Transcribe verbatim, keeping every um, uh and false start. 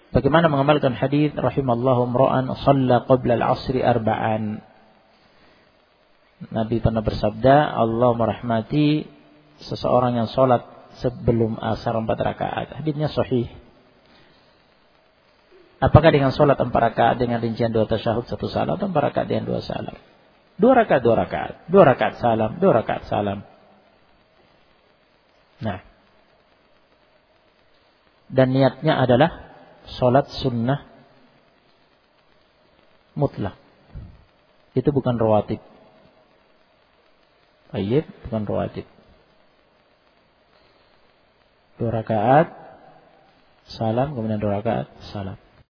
Bagaimana mengamalkan hadis rahimallahu imra'an shalla qabla al-'asri arba'an. Nabi pernah bersabda, Allah merahmati seseorang yang sholat sebelum asar empat rakaat. Hadisnya sahih. Apakah dengan sholat empat rakaat dengan rincian dua tasyahud satu salam atau empat rakaat dengan dua salam? Dua rakaat, dua rakaat, dua rakaat salam, dua rakaat salam. Nah, dan niatnya adalah sholat sunnah mutlak. Itu bukan rawatib. Baik, bukan rawatib. Dua rakaat salam, kemudian dua rakaat salam.